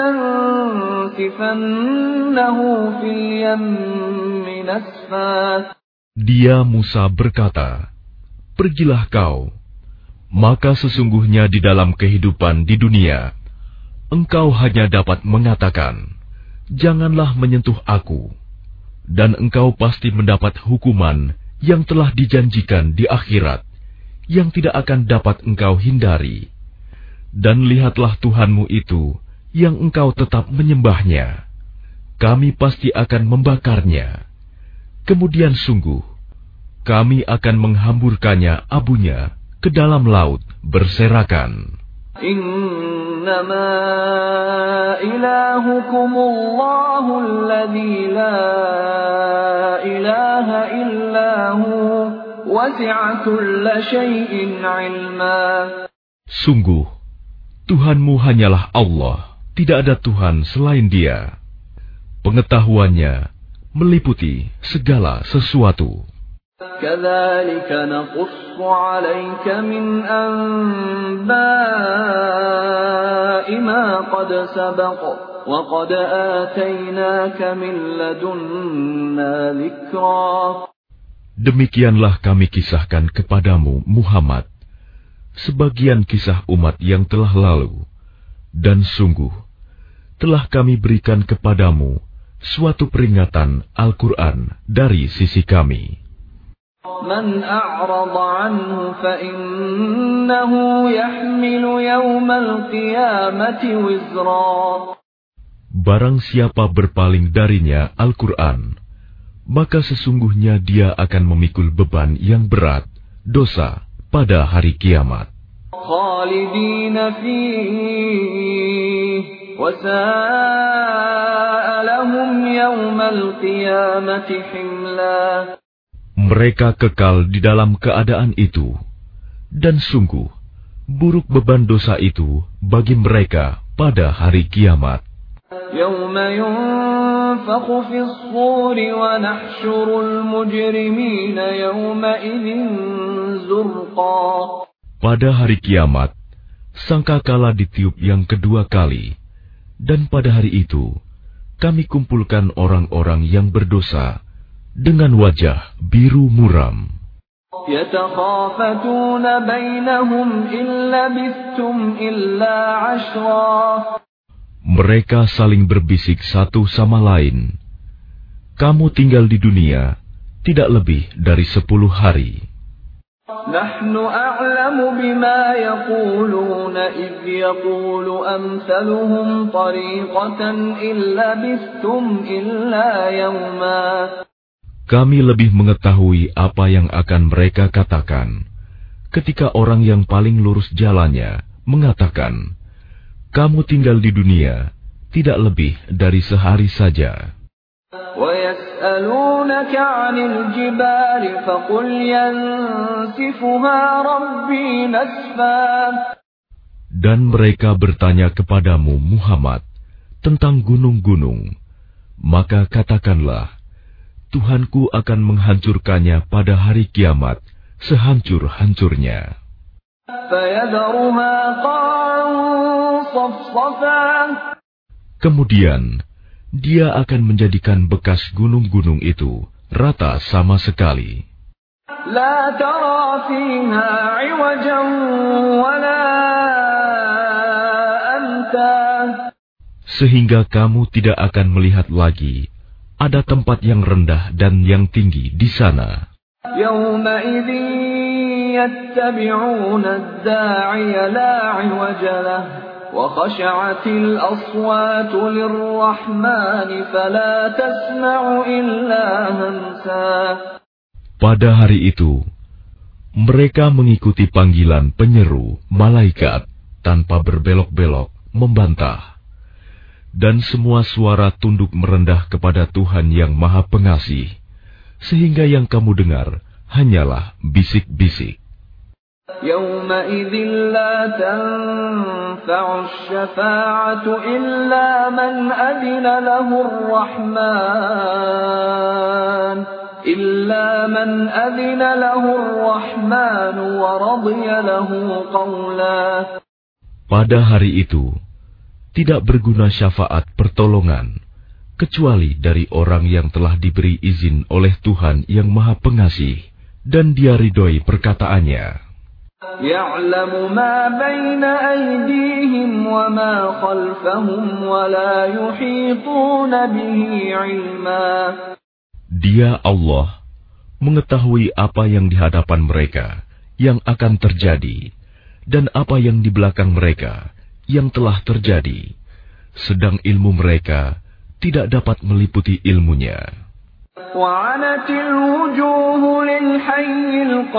لننسفنه في اليم نسفا. Dia Musa berkata, pergilah kau, maka sesungguhnya di dalam kehidupan di dunia, engkau hanya dapat mengatakan, janganlah menyentuh aku, dan engkau pasti mendapat hukuman yang telah dijanjikan di akhirat, yang tidak akan dapat engkau hindari. Dan lihatlah Tuhanmu itu yang engkau tetap menyembahnya. Kami pasti akan membakarnya. Kemudian sungguh, kami akan menghamburkannya abunya ke dalam laut berserakan. Innama ilahukumullahu alladzi la ilaha illahu wasi'a kulla syai'in 'ilma. Sungguh, Tuhanmu hanyalah Allah, tidak ada Tuhan selain Dia. Pengetahuannya meliputi segala sesuatu. كَذَلِكَ نَقُصُّ عَلَيْكَ مِنْ أَنْبَاءِ مَا قَدْ سَبَقَ وَقَدْ آتَيْنَاكَ مِنْ لَدُنَّا ذِكْرًا. Demikianlah kami kisahkan kepadamu, Muhammad, sebagian kisah umat yang telah lalu, dan sungguh telah kami berikan kepadamu suatu peringatan Al-Quran dari sisi kami. Man a'rada anhu fa innahu yahmilu yawmal qiyamati wizra. Barang siapa berpaling darinya Al-Quran, maka sesungguhnya dia akan memikul beban yang berat, dosa pada hari kiamat. Khalidina fihi wa sa'a lahum yawmal qiyamati himla. Mereka kekal di dalam keadaan itu, dan sungguh buruk beban dosa itu bagi mereka pada hari kiamat. Yawma yunfakhu fis suri wa nahsyurul mujrimina yawma idzin zurqa. Pada hari kiamat, sangkakala ditiup yang kedua kali, dan pada hari itu kami kumpulkan orang-orang yang berdosa dengan wajah biru muram. Yatakhafatuna bainahum illa bistum illa ashra. Mereka saling berbisik satu sama lain. Kamu tinggal di dunia tidak lebih dari sepuluh hari. Nahnu a'lamu bima yaquluna idh yaqulu amsaluhum tariqatan illa bistum illa yawma. Kami lebih mengetahui apa yang akan mereka katakan ketika orang yang paling lurus jalannya mengatakan, kamu tinggal di dunia tidak lebih dari sehari saja. وَيَسْأَلُونَكَ عَنِ الْجِبَالِ فَقُلْ يَنسِفُهَا رَبِّي نَسْفًا. Dan mereka bertanya kepadamu, Muhammad, tentang gunung-gunung, maka katakanlah, Tuhanku akan menghancurkannya pada hari kiamat sehancur-hancurnya. Kemudian dia akan menjadikan bekas gunung-gunung itu rata sama sekali. La tara fiha 'iwajan wala amta. Sehingga kamu tidak akan melihat lagi ada tempat yang rendah dan yang tinggi di sana. Yawma idzin yattabi'una ad-da'iya la 'iwaja lahu wa khashi'atil aswatu lir-rahmani fala tasma'u illa hamsa. Pada hari itu, mereka mengikuti panggilan penyeru malaikat tanpa berbelok-belok membantah. Dan semua suara tunduk merendah kepada Tuhan yang Maha Pengasih, sehingga yang kamu dengar hanyalah bisik-bisik. Yawma idzin la tanfa'u asy-syafa'atu illa man adina lahu ar-rahman illa man adina lahu ar-rahman wa radiya lahu qawla. Pada hari itu tidak berguna syafaat pertolongan, kecuali dari orang yang telah diberi izin oleh Tuhan yang Maha Pengasih, dan dia ridhoi perkataannya. Ya'lamu ma baina aydihim wa ma khalfahum wa la yuhituna bihi 'ilma. Dia Allah mengetahui apa yang di hadapan mereka, yang akan terjadi dan apa yang di belakang mereka yang telah terjadi, sedang ilmu mereka tidak dapat meliputi ilmunya. وَعَنَتِ الْوُجُوهُ لِلْحَيِّ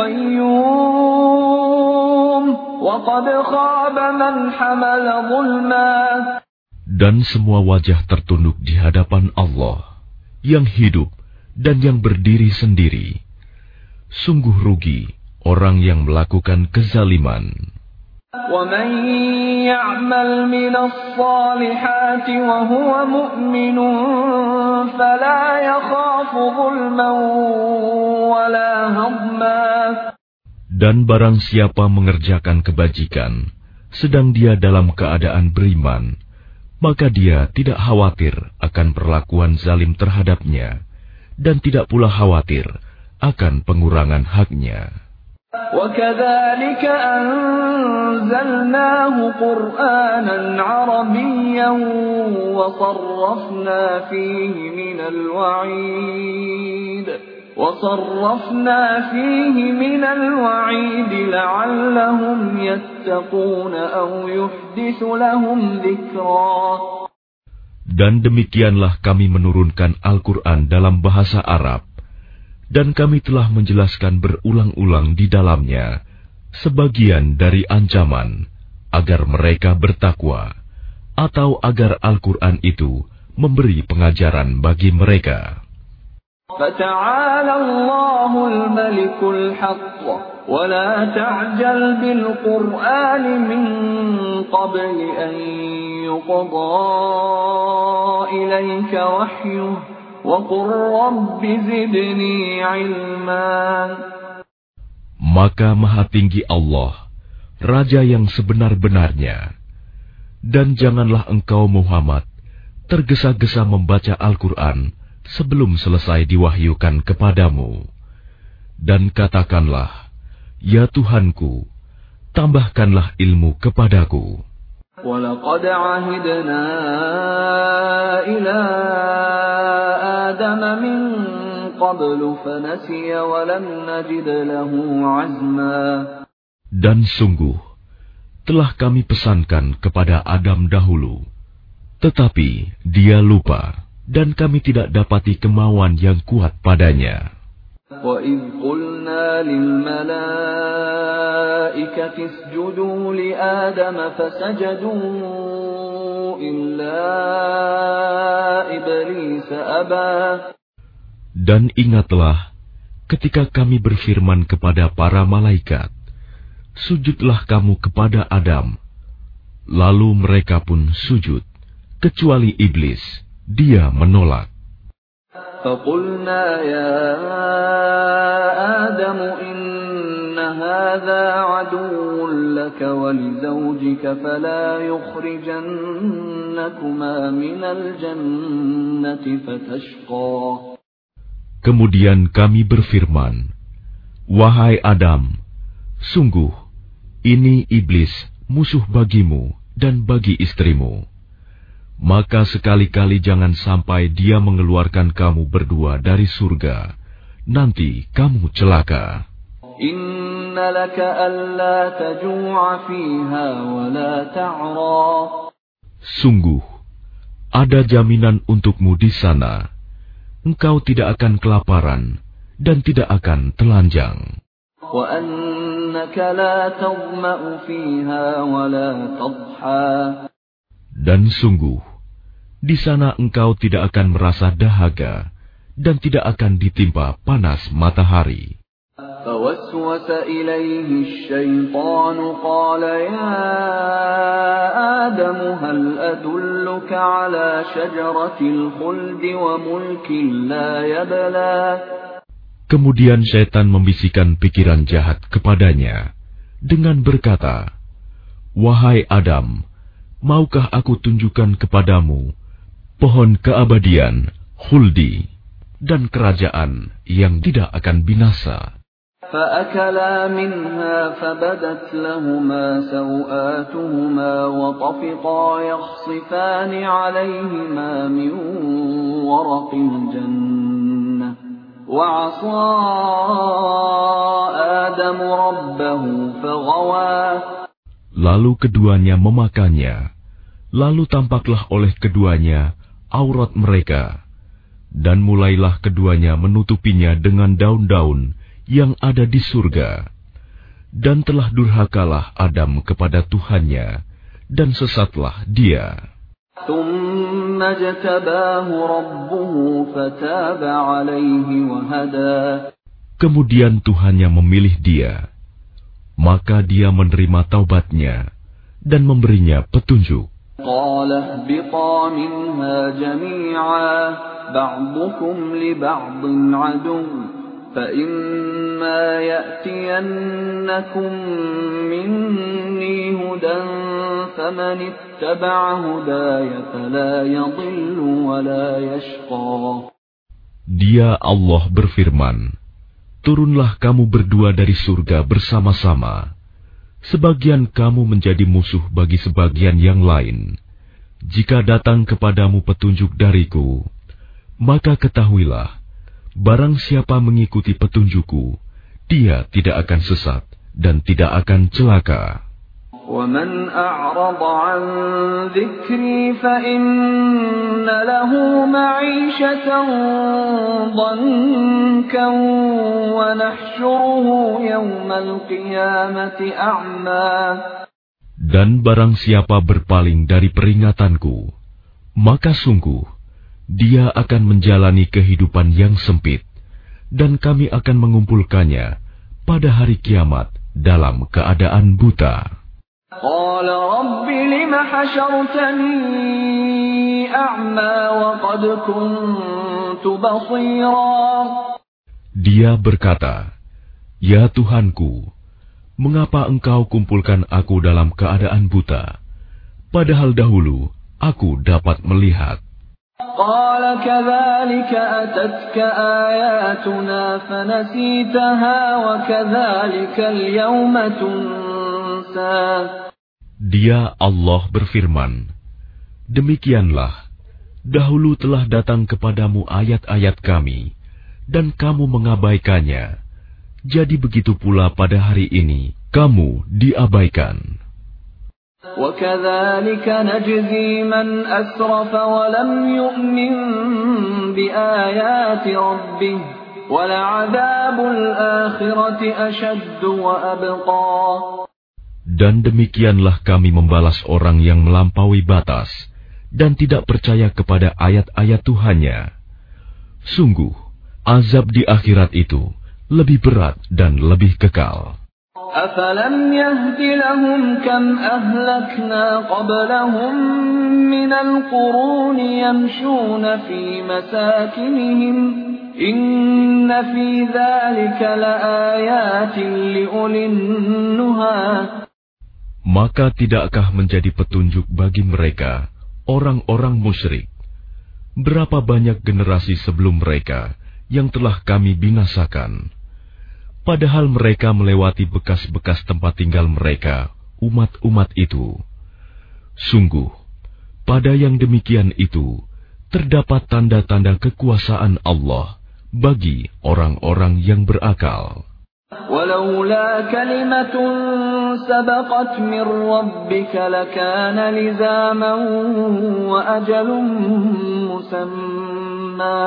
الْقَيُّومِ وَقَدْ خَابَ مَنْ حَمَلَ ظُلْمًا. Dan semua wajah tertunduk di hadapan Allah, yang hidup dan yang berdiri sendiri. Sungguh rugi orang yang melakukan kezaliman. وَمَنْ يَعْمَلْ مِنَ الصَّالِحَاتِ وَهُوَ مُؤْمِنٌ فَلَا يَخَافُ ظُلْمًا وَلَا هَضْمًا. Dan barang siapa mengerjakan kebajikan, sedang dia dalam keadaan beriman, maka dia tidak khawatir akan perlakuan zalim terhadapnya, dan tidak pula khawatir akan pengurangan haknya. وَكَذَلِكَ أَنزَلْنَاهُ قُرْآنًا عَرَبِيًّا وَصَرَّفْنَا فِيهِ مِنَ الْوَعِيدِ وَصَرَّفْنَا فِيهِ مِنَ الْوَعِيدِ لَعَلَّهُمْ يَتَّقُونَ أَوْ يُحْدِثُ لَهُمْ ذِكْرًا. Dan demikianlah kami menurunkan Al-Quran dalam bahasa Arab, dan kami telah menjelaskan berulang-ulang di dalamnya sebagian dari ancaman agar mereka bertakwa, atau agar Al-Quran itu memberi pengajaran bagi mereka. فَتَعَالَى اللَّهُ الْمَلِكُ الْحَقُّ وَلَا تَعْجَلْ بِالْقُرْآنِ مِنْ قَبْلِ أَنْ يُقْضَى إِلَيْكَ وَحْيُهُ وَقُلْ رَبِّ زِدْنِي عِلْمًا. Maka Maha Tinggi Allah, Raja yang sebenar-benarnya, dan janganlah engkau Muhammad tergesa-gesa membaca Al-Quran sebelum selesai diwahyukan kepadamu. Dan katakanlah, ya Tuhanku, tambahkanlah ilmu kepadaku. وَلَقَدْ عَهِدْنَا إِلَىٰ آدَمَ مِنْ قَبْلُ فَنَسِيَ وَلَمْ نَجِدْ لَهُ عَزْمًا. Dan sungguh, telah kami pesankan kepada Adam dahulu, tetapi dia lupa, dan kami tidak dapati kemauan yang kuat padanya. وَإِذْ قُلْنَا لِلْمَلَائِكَةِ اسْجُدُوا لِآدَمَ فَسَجَدُوا إِلَّا إِبْلِيسَ أَبَى. Dan ingatlah ketika kami berfirman kepada para malaikat, sujudlah kamu kepada Adam. Lalu mereka pun sujud, kecuali iblis, dia menolak. فَقُلْنَا يَا آدَمُ إِنَّ هَذَا عَدُوٌّ لَكَ وَلِزَوْجِكَ فَلَا يُخْرِجَنَّكُمَا مِنَ الْجَنَّةِ فَتَشْقَى. Kemudian kami berfirman, wahai Adam, sungguh ini iblis musuh bagimu dan bagi istrimu. Maka sekali-kali jangan sampai dia mengeluarkan kamu berdua dari surga. Nanti kamu celaka. Inna laka alla taju'a fiha wa la ta'ra. Sungguh, ada jaminan untukmu di sana. Engkau tidak akan kelaparan dan tidak akan telanjang. Wa annaka la tadma'u fiha wa la tadha. Dan sungguh, di sana engkau tidak akan merasa dahaga dan tidak akan ditimpa panas matahari. فوسوس إليه الشيطان قال يا آدم هل أدلك على شجرة الخلد وملك لا يبلى. Kemudian syaitan membisikkan pikiran jahat kepadanya dengan berkata, wahai Adam, maukah aku tunjukkan kepadamu pohon keabadian, khuldi, dan kerajaan yang tidak akan binasa. فَأَكَلَا مِنْهَا فَبَدَتْ لَهُمَا سَوْآتُهُمَا وَطَفِقَا يَخْصِفَانِ عَلَيْهِمَا مِنْ وَرَقِ الْجَنَّةِ وَعَصَىٰ آدَمُ رَبَّهُ فَغَوَى. Lalu keduanya memakannya. Lalu tampaklah oleh keduanya aurat mereka, dan mulailah keduanya menutupinya dengan daun-daun yang ada di surga. Dan telah durhakalah Adam kepada Tuhannya, dan sesatlah dia. ثُمَّ اجْتَبَاهُ رَبُّهُ فَتَابَ عَلَيْهِ وَهَدَى. Kemudian Tuhannya memilih dia, maka dia menerima taubatnya dan memberinya petunjuk. قَالَ اهْبِطَا مِنْهَا جَمِيعًا بَعْضُكُمْ لِبَعْضٍ عَدُوٌّ فَإِمَّا يَأْتِيَنَّكُم مِّنِّي هُدًى فَمَنِ اتَّبَعَ هُدَايَ فَلَا يَضِلُّ وَلَا يَشْقَى. Dia Allah berfirman, turunlah kamu berdua dari surga bersama-sama. Sebagian kamu menjadi musuh bagi sebagian yang lain. Jika datang kepadamu petunjuk dariku, maka ketahuilah, barang siapa mengikuti petunjukku, dia tidak akan sesat dan tidak akan celaka. وَمَنْ أَعْرَضَ عَنْ ذِكْرِي فَإِنَّ لَهُ مَعِيشَةً ضَنكًا وَنَحْشُرُهُ يَوْمَ الْقِيَامَةِ أَعْمَى. Dan barang siapa berpaling dari peringatanku, maka sungguh dia akan menjalani kehidupan yang sempit, dan kami akan mengumpulkannya pada hari kiamat dalam keadaan buta. قال رب لم حشرتني أعمى وقد كنت بصيرا. Dia berkata, ya Tuhanku, mengapa engkau kumpulkan aku dalam keadaan buta, padahal dahulu aku dapat melihat. قال كذلك أتتك آياتنا فنسيتها وكذلك اليوم تنسى. Dia Allah berfirman, demikianlah, dahulu telah datang kepadamu ayat-ayat kami, dan kamu mengabaikannya. Jadi begitu pula pada hari ini, kamu diabaikan. وَكَذَلِكَ نَجْزِي مَنْ أَسْرَفَ وَلَمْ يُؤْمِنْ بِآيَاتِ رَبِّهِ وَلَعَذَابُ الْآخِرَةِ أَشَدُّ وَأَبْقَى. Dan demikianlah kami membalas orang yang melampaui batas dan tidak percaya kepada ayat-ayat Tuhannya. Sungguh, azab di akhirat itu lebih berat dan lebih kekal. أَفَلَمْ يَهْدِ لَهُمْ كَمْ أَهْلَكْنَا قَبْلَهُمْ مِنَ الْقُرُونِ يَمْشُونَ فِي مَسَاكِنِهِمْ إِنَّ فِي ذَلِكَ لَآيَاتٍ لِأُولِي النُّهَى. Maka tidakkah menjadi petunjuk bagi mereka, orang-orang musyrik, berapa banyak generasi sebelum mereka yang telah kami binasakan, padahal mereka melewati bekas-bekas tempat tinggal mereka, umat-umat itu. Sungguh, pada yang demikian itu, terdapat tanda-tanda kekuasaan Allah bagi orang-orang yang berakal. وَلَوْلَا كَلِمَةٌ سَبَقَتْ مِنْ رَبِّكَ لَكَانَ لِزَامًا وَأَجَلٌ مُّسَمًّى.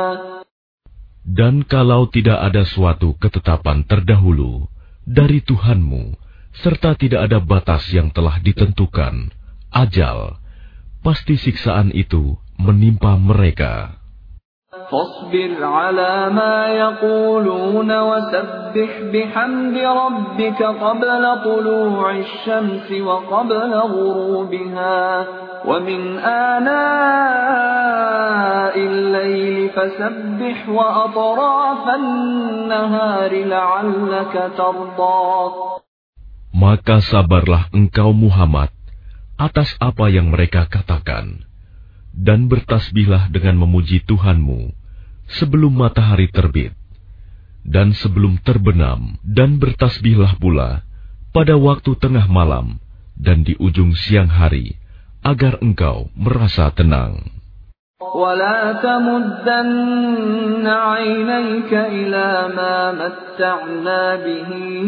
Dan kalau tidak ada suatu ketetapan terdahulu dari Tuhanmu, serta tidak ada batas yang telah ditentukan, ajal, pasti siksaan itu menimpa mereka. فاصبر على ما يقولون وسبح بحمد ربك قبل طلوع الشمس وقبل غروبها ومن آناء الليل فسبح وأطراف النهار لعلك ترضى. Maka sabarlah engkau Muhammad atas apa yang mereka katakan, dan bertasbihlah dengan memuji Tuhanmu sebelum matahari terbit dan sebelum terbenam, dan bertasbihlah pula pada waktu tengah malam dan di ujung siang hari, agar engkau merasa tenang. ولا تمدن عينيك إلى ما متعنا به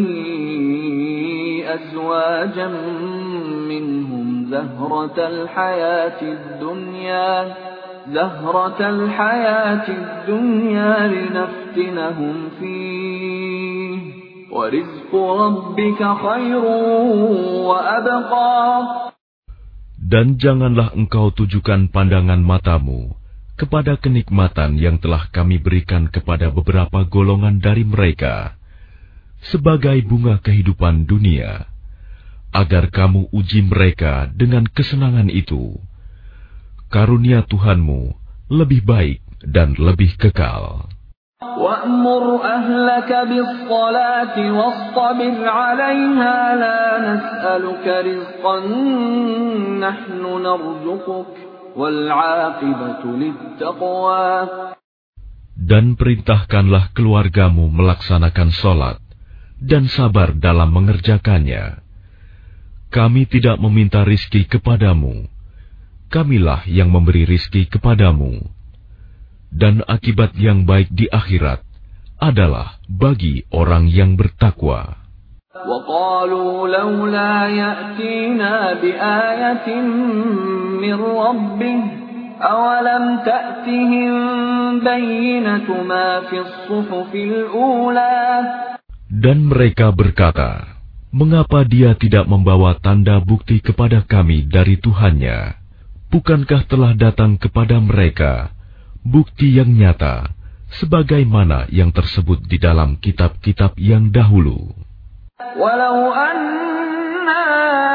أزواجا منهم زهرة الحياة الدنيا زهرة الحياة الدنيا لنفتنهم فيه وَرِزْقُ رَبِّكَ خَيْرٌ وَأَبْقَى. Dan janganlah engkau tujukan pandangan matamu kepada kenikmatan yang telah kami berikan kepada beberapa golongan dari mereka sebagai bunga kehidupan dunia, agar kamu uji mereka dengan kesenangan itu. Karunia Tuhanmu lebih baik dan lebih kekal. وَأْمُرْ أَهْلَكَ بِالصَّلَاةِ وَاصْطَبِرْ عَلَيْهَا لَا نَسْأَلُكَ رِزْقًا نَحْنُ نَرْزُقُكَ وَالْعَاقِبَةُ لِلتَّقْوَى. Dan perintahkanlah keluargamu melaksanakan sholat dan sabar dalam mengerjakannya. Kami tidak meminta rizki kepadamu, kamilah yang memberi rizki kepadamu. Dan akibat yang baik di akhirat adalah bagi orang yang bertakwa. وَقَالُوا لَوْلَا يَأْتِينَا بِآيَةٍ مِّن رَّبِّهِ أَوَلَمْ تَأْتِهِم بَيِّنَةُ مَا فِي الصُّحُفِ الْأُولَى. Dan mereka berkata, mengapa dia tidak membawa tanda bukti kepada kami dari Tuhannya? Bukankah telah datang kepada mereka bukti yang nyata, sebagaimana yang tersebut di dalam kitab-kitab yang dahulu. Walau anna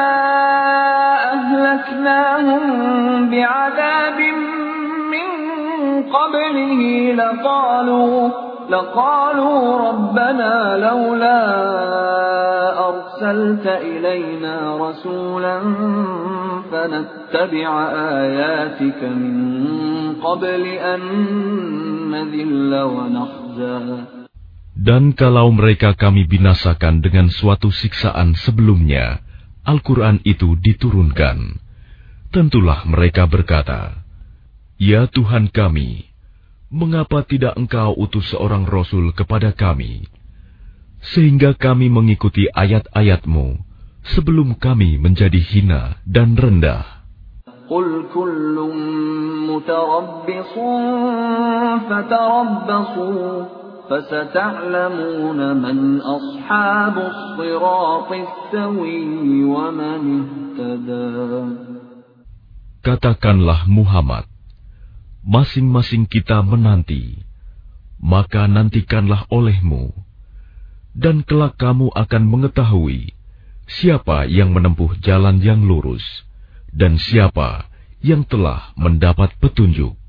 ahlaknahum bi'adabin min qablihi laqalu laqalu rabbana laula arsalta ilayna rasulan fanattabi'a ayatika min qabli an nadhilla wa nakhza. Dan kalau mereka kami binasakan dengan suatu siksaan sebelumnya, Al-Quran itu diturunkan, tentulah mereka berkata, ya Tuhan kami, mengapa tidak Engkau utus seorang Rasul kepada kami, sehingga kami mengikuti ayat-ayat-Mu sebelum kami menjadi hina dan rendah. Qul kullun mutarabbisun fatarabbasu fasata'lamuna man ashabus siratis sawi wa man ihtada. Katakanlah Muhammad, masing-masing kita menanti, maka nantikanlah olehmu, dan kelak kamu akan mengetahui siapa yang menempuh jalan yang lurus, dan siapa yang telah mendapat petunjuk.